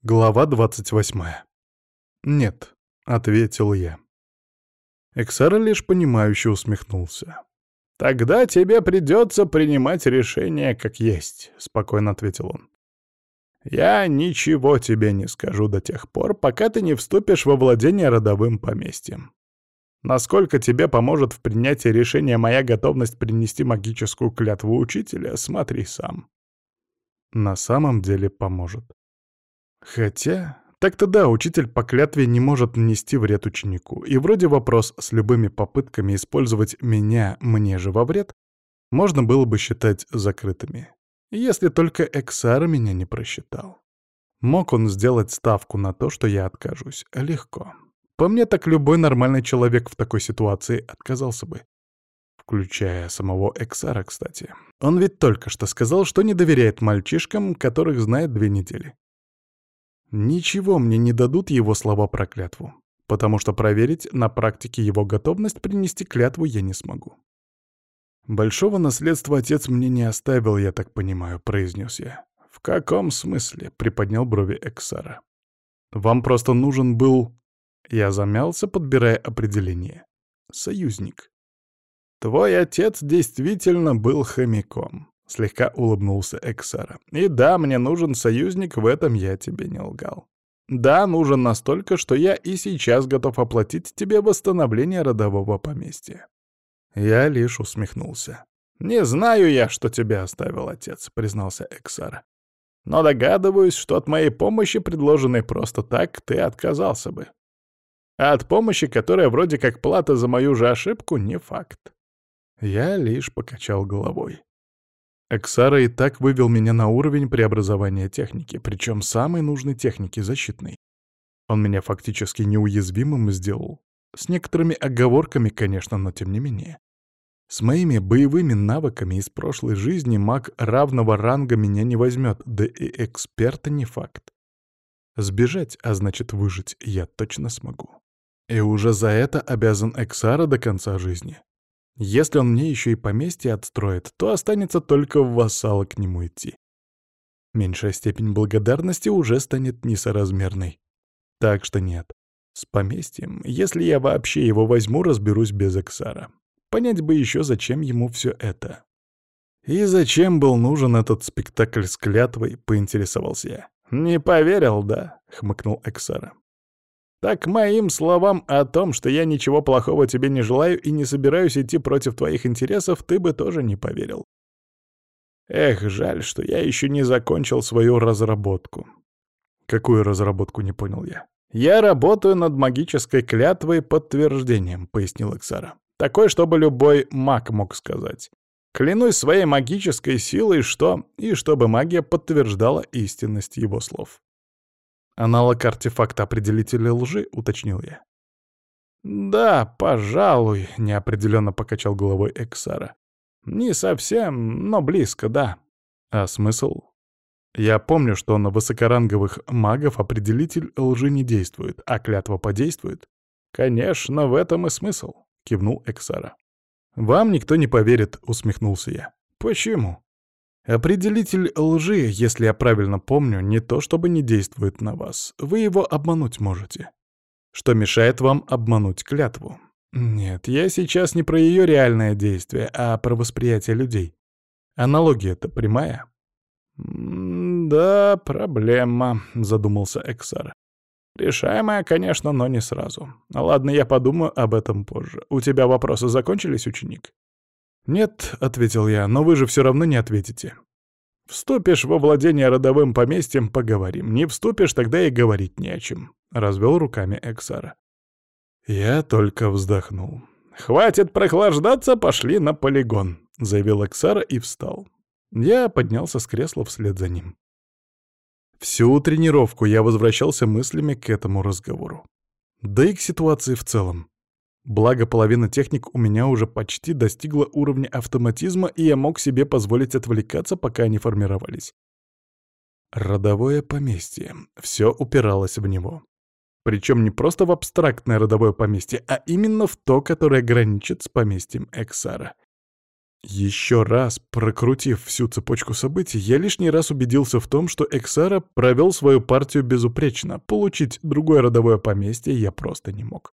Глава 28. «Нет», — ответил я. Эксара лишь понимающе усмехнулся. «Тогда тебе придется принимать решение как есть», — спокойно ответил он. «Я ничего тебе не скажу до тех пор, пока ты не вступишь во владение родовым поместьем. Насколько тебе поможет в принятии решения моя готовность принести магическую клятву учителя, смотри сам». На самом деле поможет. Хотя, так-то да, учитель по клятве не может нанести вред ученику, и вроде вопрос с любыми попытками использовать меня мне же во вред можно было бы считать закрытыми, если только Эксара меня не просчитал. Мог он сделать ставку на то, что я откажусь, легко. По мне, так любой нормальный человек в такой ситуации отказался бы. Включая самого Эксара, кстати. Он ведь только что сказал, что не доверяет мальчишкам, которых знает 2 недели. Ничего мне не дадут его слова про клятву, потому что проверить на практике его готовность принести клятву я не смогу. «Большого наследства отец мне не оставил, я так понимаю», — произнес я. «В каком смысле?» — приподнял брови Эксара. «Вам просто нужен был...» Я замялся, подбирая определение. «Союзник». «Твой отец действительно был хомяком», — слегка улыбнулся Эксара. «И да, мне нужен союзник, в этом я тебе не лгал. Да, нужен настолько, что я и сейчас готов оплатить тебе восстановление родового поместья». Я лишь усмехнулся. «Не знаю я, что тебе оставил отец», — признался Эксара. «Но догадываюсь, что от моей помощи, предложенной просто так, ты отказался бы. А от помощи, которая вроде как плата за мою же ошибку, не факт». Я лишь покачал головой. Эксара и так вывел меня на уровень преобразования техники, причем самой нужной техники, защитной. Он меня фактически неуязвимым сделал. С некоторыми оговорками, конечно, но тем не менее. С моими боевыми навыками из прошлой жизни маг равного ранга меня не возьмет, да и эксперта не факт. Сбежать, а значит выжить, я точно смогу. И уже за это обязан Эксара до конца жизни. Если он мне еще и поместье отстроит, то останется только в вассалы к нему идти. Меньшая степень благодарности уже станет несоразмерной. Так что нет. С поместьем, если я вообще его возьму, разберусь без Эксара. Понять бы еще, зачем ему все это. И зачем был нужен этот спектакль с клятвой, поинтересовался я. «Не поверил, да?» — хмыкнул Эксара. «Так моим словам о том, что я ничего плохого тебе не желаю и не собираюсь идти против твоих интересов, ты бы тоже не поверил. Эх, жаль, что я еще не закончил свою разработку». «Какую разработку?» — не понял я. «Я работаю над магической клятвой подтверждением», — пояснил Эксара. «Такой, чтобы любой маг мог сказать. Клянусь своей магической силой, что... И чтобы магия подтверждала истинность его слов». «Аналог артефакта определителя лжи», — уточнил я. «Да, пожалуй», — неопределенно покачал головой Эксара. «Не совсем, но близко, да». «А смысл?» «Я помню, что на высокоранговых магов определитель лжи не действует, а клятва подействует». «Конечно, в этом и смысл», — кивнул Эксара. «Вам никто не поверит», — усмехнулся я. «Почему?» «Определитель лжи, если я правильно помню, не то чтобы не действует на вас. Вы его обмануть можете. Что мешает вам обмануть клятву? Нет, я сейчас не про ее реальное действие, а про восприятие людей. Аналогия-то прямая». «Да, проблема», — задумался Эксара. «Решаемая, конечно, но не сразу. Ладно, я подумаю об этом позже. У тебя вопросы закончились, ученик?» «Нет», — ответил я, — «но вы же все равно не ответите». «Вступишь во владение родовым поместьем — поговорим. Не вступишь — тогда и говорить не о чем», — развел руками Эксара. Я только вздохнул. «Хватит прохлаждаться, пошли на полигон», — заявил Эксара и встал. Я поднялся с кресла вслед за ним. Всю тренировку я возвращался мыслями к этому разговору. Да и к ситуации в целом. Благо, половина техник у меня уже почти достигла уровня автоматизма, и я мог себе позволить отвлекаться, пока они формировались. Родовое поместье. Все упиралось в него. Причем не просто в абстрактное родовое поместье, а именно в то, которое граничит с поместьем Эксара. Еще раз прокрутив всю цепочку событий, я лишний раз убедился в том, что Эксара провел свою партию безупречно. Получить другое родовое поместье я просто не мог.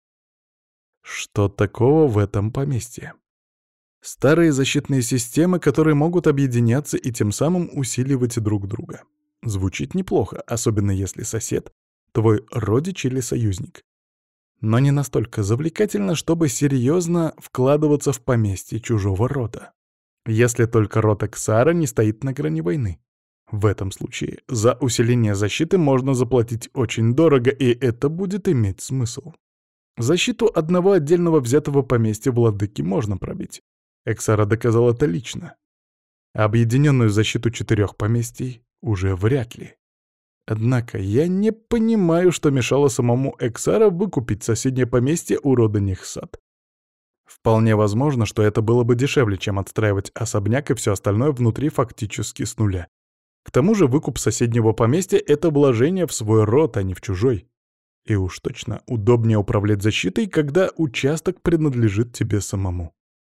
Что такого в этом поместье? Старые защитные системы, которые могут объединяться и тем самым усиливать друг друга. Звучит неплохо, особенно если сосед — твой родич или союзник. Но не настолько завлекательно, чтобы серьезно вкладываться в поместье чужого рода. Если только род Эксара не стоит на грани войны. В этом случае за усиление защиты можно заплатить очень дорого, и это будет иметь смысл. Защиту одного отдельного взятого поместья владыки можно пробить. Эксара доказал это лично. Объединенную защиту 4 поместий уже вряд ли. Однако я не понимаю, что мешало самому Эксара выкупить соседнее поместье у рода Нехсат. Вполне возможно, что это было бы дешевле, чем отстраивать особняк и все остальное внутри фактически с нуля. К тому же выкуп соседнего поместья — это вложение в свой род, а не в чужой. И уж точно удобнее управлять защитой, когда участок принадлежит тебе самому.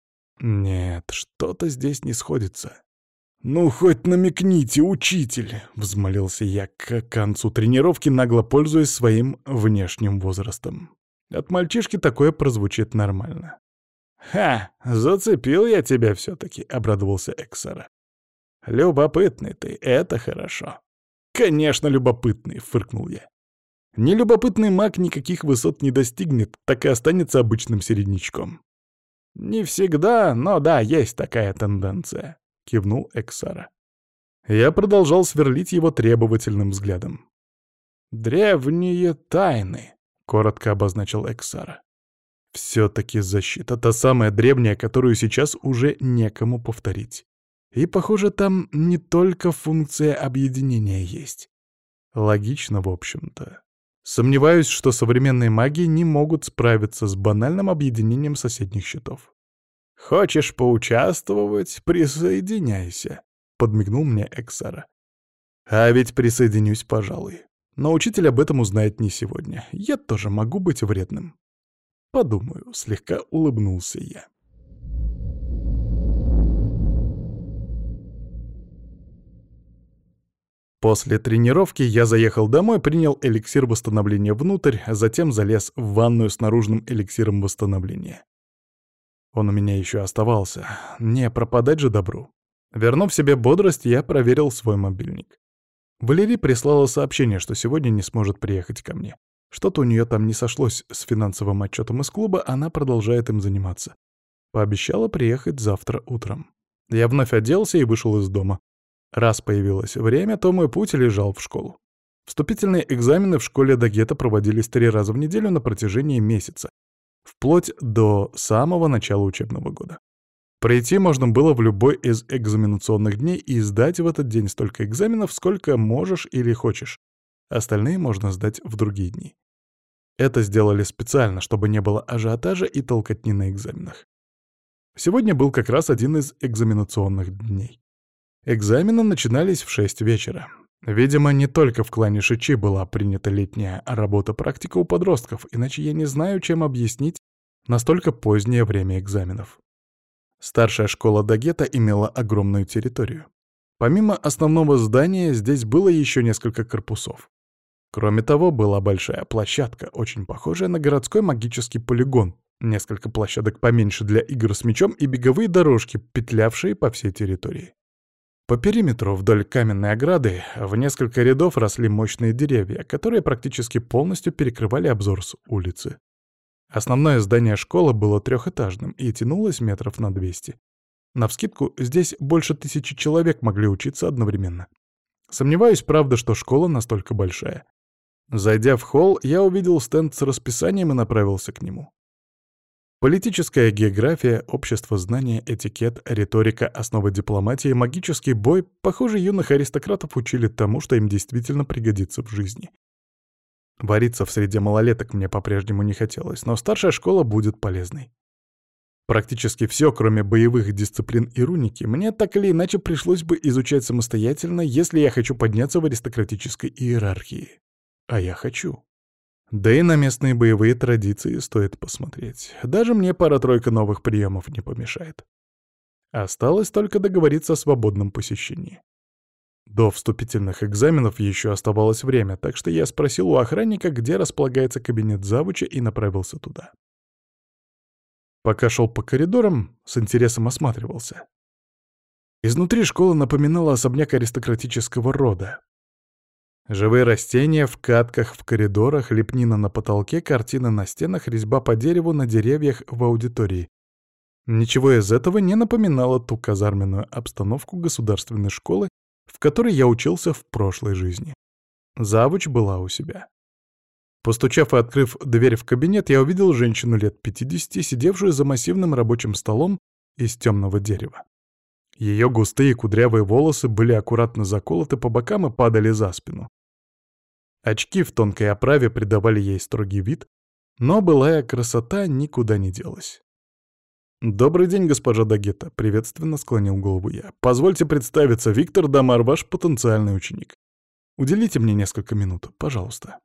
Нет, что-то здесь не сходится. «Ну, хоть намекните, учитель!» — взмолился я к концу тренировки, нагло пользуясь своим внешним возрастом. От мальчишки такое прозвучит нормально. «Ха! Зацепил я тебя все-таки!» — обрадовался Эксара. «Любопытный ты, это хорошо!» «Конечно, любопытный!» — фыркнул я. «Нелюбопытный маг никаких высот не достигнет, так и останется обычным середнячком». «Не всегда, но да, есть такая тенденция», — кивнул Эксара. Я продолжал сверлить его требовательным взглядом. «Древние тайны», — коротко обозначил Эксара. Все-таки защита, та самая древняя, которую сейчас уже некому повторить. И, похоже, там не только функция объединения есть. Логично, в общем-то. Сомневаюсь, что современные маги не могут справиться с банальным объединением соседних щитов. «Хочешь поучаствовать? Присоединяйся», — подмигнул мне Эксара. «А ведь присоединюсь, пожалуй. Но учитель об этом узнает не сегодня. Я тоже могу быть вредным». «Подумаю», — слегка улыбнулся я. После тренировки я заехал домой, принял эликсир восстановления внутрь, а затем залез в ванную с наружным эликсиром восстановления. Он у меня еще оставался. Не пропадать же добру. Вернув себе бодрость, я проверил свой мобильник. Валерий прислала сообщение, что сегодня не сможет приехать ко мне. Что-то у нее там не сошлось с финансовым отчетом из клуба, она продолжает им заниматься. Пообещала приехать завтра утром. Я вновь оделся и вышел из дома. Раз появилось время, то мой путь лежал в школу. Вступительные экзамены в школе Дагета проводились 3 раза в неделю на протяжении месяца, вплоть до самого начала учебного года. Прийти можно было в любой из экзаменационных дней и сдать в этот день столько экзаменов, сколько можешь или хочешь. Остальные можно сдать в другие дни. Это сделали специально, чтобы не было ажиотажа и толкотни на экзаменах. Сегодня был как раз один из экзаменационных дней. Экзамены начинались в 6 вечера. Видимо, не только в клане Шичи была принята летняя работа-практика у подростков, иначе я не знаю, чем объяснить настолько позднее время экзаменов. Старшая школа Дагета имела огромную территорию. Помимо основного здания, здесь было еще несколько корпусов. Кроме того, была большая площадка, очень похожая на городской магический полигон, несколько площадок поменьше для игр с мячом и беговые дорожки, петлявшие по всей территории. По периметру вдоль каменной ограды в несколько рядов росли мощные деревья, которые практически полностью перекрывали обзор с улицы. Основное здание школы было трехэтажным и тянулось метров на 200. Навскидку, здесь больше 1000 человек могли учиться одновременно. Сомневаюсь, правда, что школа настолько большая. Зайдя в холл, я увидел стенд с расписанием и направился к нему. Политическая география, общество знания, этикет, риторика, основы дипломатии, магический бой, похоже, юных аристократов учили тому, что им действительно пригодится в жизни. Вариться в среде малолеток мне по-прежнему не хотелось, но старшая школа будет полезной. Практически все, кроме боевых дисциплин и руники, мне так или иначе пришлось бы изучать самостоятельно, если я хочу подняться в аристократической иерархии. А я хочу. Да и на местные боевые традиции стоит посмотреть. Даже мне пара-тройка новых приемов не помешает. Осталось только договориться о свободном посещении. До вступительных экзаменов еще оставалось время, так что я спросил у охранника, где располагается кабинет завуча, и направился туда. Пока шел по коридорам, с интересом осматривался. Изнутри школа напоминала особняк аристократического рода. Живые растения в катках в коридорах, лепнина на потолке, картины на стенах, резьба по дереву на деревьях в аудитории. Ничего из этого не напоминало ту казарменную обстановку государственной школы, в которой я учился в прошлой жизни. Завуч была у себя. Постучав и открыв дверь в кабинет, я увидел женщину лет 50, сидевшую за массивным рабочим столом из темного дерева. Ее густые кудрявые волосы были аккуратно заколоты по бокам и падали за спину. Очки в тонкой оправе придавали ей строгий вид, но былая красота никуда не делась. «Добрый день, госпожа Дагетта», — приветственно склонил голову я. «Позвольте представиться, Виктор Дамар, ваш потенциальный ученик. Уделите мне несколько минут, пожалуйста».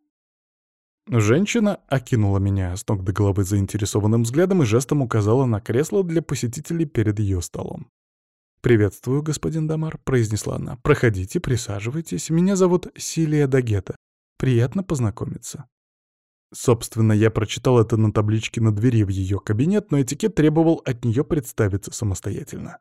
Женщина окинула меня с ног до головы заинтересованным взглядом и жестом указала на кресло для посетителей перед ее столом. «Приветствую, господин Дамар», — произнесла она. «Проходите, присаживайтесь. Меня зовут Силия Дагетта. Приятно познакомиться». Собственно, я прочитал это на табличке на двери в ее кабинет, но этикет требовал от нее представиться самостоятельно.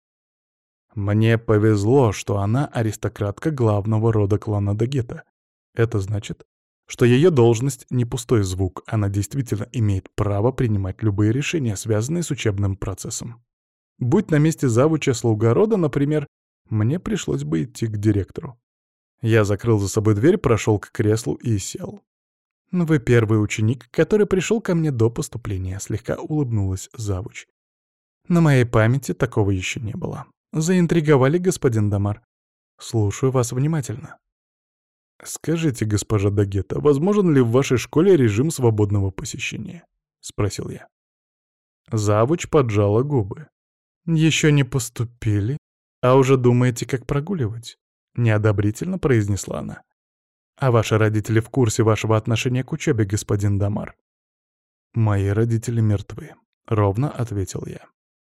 Мне повезло, что она аристократка главного рода клана Дагетта. Это значит, что ее должность не пустой звук, она действительно имеет право принимать любые решения, связанные с учебным процессом. Будь на месте завуча слуга рода, например, мне пришлось бы идти к директору. Я закрыл за собой дверь, прошел к креслу и сел. «Вы первый ученик, который пришел ко мне до поступления», — слегка улыбнулась завуч. «На моей памяти такого еще не было. Заинтриговали, господин Дамар. Слушаю вас внимательно». «Скажите, госпожа Дагетта, возможен ли в вашей школе режим свободного посещения?» — спросил я. Завуч поджала губы. «Еще не поступили, а уже думаете, как прогуливать?» — неодобрительно произнесла она. «А ваши родители в курсе вашего отношения к учебе, господин Дамар?» «Мои родители мертвы», — ровно ответил я.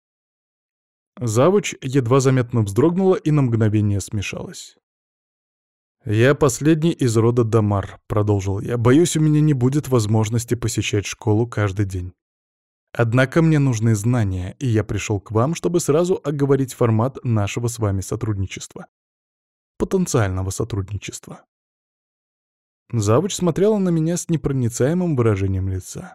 Завуч едва заметно вздрогнула и на мгновение смешалась. «Я последний из рода Дамар», — продолжил я. «Боюсь, у меня не будет возможности посещать школу каждый день. Однако мне нужны знания, и я пришел к вам, чтобы сразу оговорить формат нашего с вами сотрудничества. Потенциального сотрудничества». Завуч смотрела на меня с непроницаемым выражением лица.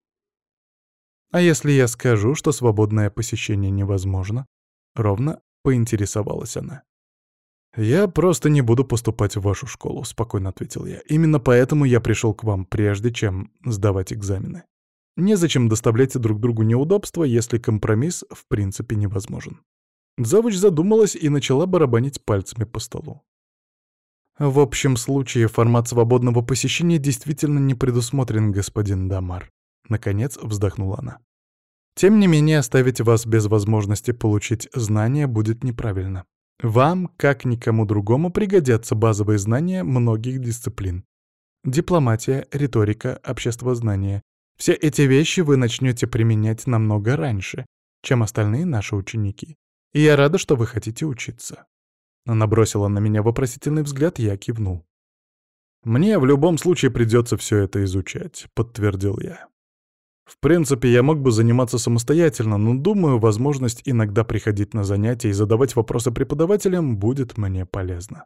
«А если я скажу, что свободное посещение невозможно?» — ровно поинтересовалась она. «Я просто не буду поступать в вашу школу», — спокойно ответил я. «Именно поэтому я пришел к вам, прежде чем сдавать экзамены. Незачем доставлять друг другу неудобства, если компромисс в принципе невозможен». Завуч задумалась и начала барабанить пальцами по столу. «В общем случае формат свободного посещения действительно не предусмотрен, господин Дамар», — наконец вздохнула она. «Тем не менее, оставить вас без возможности получить знания будет неправильно. Вам, как никому другому, пригодятся базовые знания многих дисциплин. Дипломатия, риторика, обществознание. Все эти вещи вы начнете применять намного раньше, чем остальные наши ученики. И я рада, что вы хотите учиться». Она бросила на меня вопросительный взгляд, я кивнул. «Мне в любом случае придется все это изучать», — подтвердил я. «В принципе, я мог бы заниматься самостоятельно, но, думаю, возможность иногда приходить на занятия и задавать вопросы преподавателям будет мне полезна».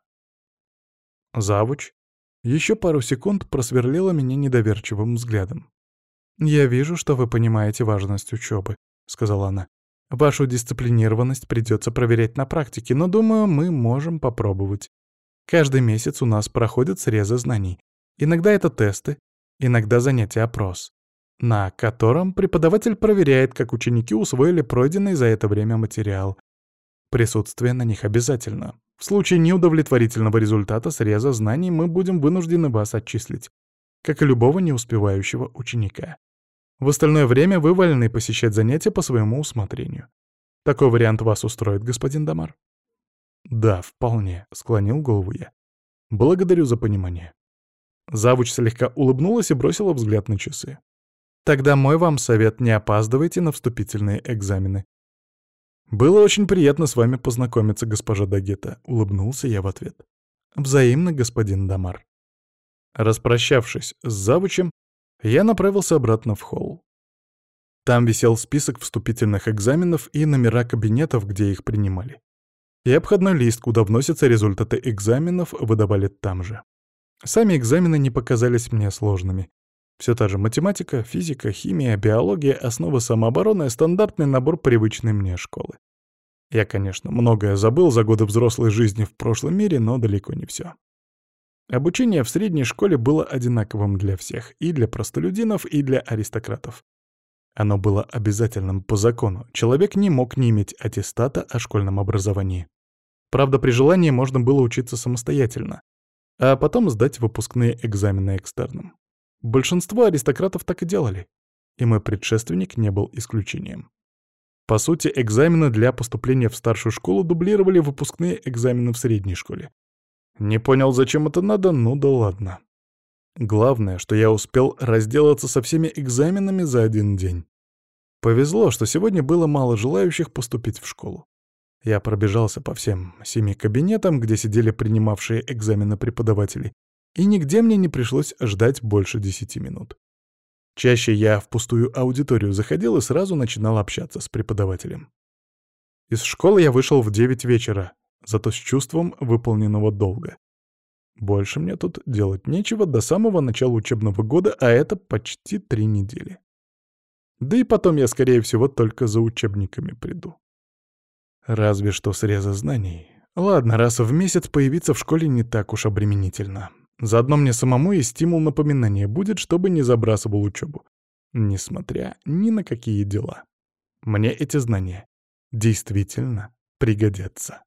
Завуч еще пару секунд просверлила меня недоверчивым взглядом. «Я вижу, что вы понимаете важность учебы», — сказала она. «Вашу дисциплинированность придется проверять на практике, но, думаю, мы можем попробовать. Каждый месяц у нас проходят срезы знаний. Иногда это тесты, иногда занятия-опрос, на котором преподаватель проверяет, как ученики усвоили пройденный за это время материал. Присутствие на них обязательно. В случае неудовлетворительного результата среза знаний мы будем вынуждены вас отчислить, как и любого неуспевающего ученика. В остальное время вы вольны посещать занятия по своему усмотрению. Такой вариант вас устроит, господин Дамар?» «Да, вполне», — склонил голову я. «Благодарю за понимание». Завуч слегка улыбнулась и бросила взгляд на часы. «Тогда мой вам совет: не опаздывайте на вступительные экзамены. «Было очень приятно с вами познакомиться, госпожа Дагета», — улыбнулся я в ответ. «Взаимно, господин Дамар». Распрощавшись с завучем, я направился обратно в холл. Там висел список вступительных экзаменов и номера кабинетов, где их принимали. И обходной лист, куда вносятся результаты экзаменов, выдавали там же. Сами экзамены не показались мне сложными. Все та же математика, физика, химия, биология, основы самообороны — стандартный набор привычной мне школы. Я, конечно, многое забыл за годы взрослой жизни в прошлом мире, но далеко не все. Обучение в средней школе было одинаковым для всех, и для простолюдинов, и для аристократов. Оно было обязательным по закону. Человек не мог не иметь аттестата о школьном образовании. Правда, при желании можно было учиться самостоятельно, а потом сдать выпускные экзамены экстерном. Большинство аристократов так и делали, и мой предшественник не был исключением. По сути, экзамены для поступления в старшую школу дублировали выпускные экзамены в средней школе. Не понял, зачем это надо, ну да ладно. Главное, что я успел разделаться со всеми экзаменами за один день. Повезло, что сегодня было мало желающих поступить в школу. Я пробежался по всем 7 кабинетам, где сидели принимавшие экзамены преподаватели, и нигде мне не пришлось ждать больше 10 минут. Чаще я в пустую аудиторию заходил и сразу начинал общаться с преподавателем. Из школы я вышел в 9 вечера, зато с чувством выполненного долга. Больше мне тут делать нечего до самого начала учебного года, а это почти 3 недели. Да и потом я, скорее всего, только за учебниками приду. Разве что среза знаний. Ладно, раз в месяц появиться в школе не так уж обременительно. Заодно мне самому и стимул напоминания будет, чтобы не забрасывал учебу. Несмотря ни на какие дела. Мне эти знания действительно пригодятся.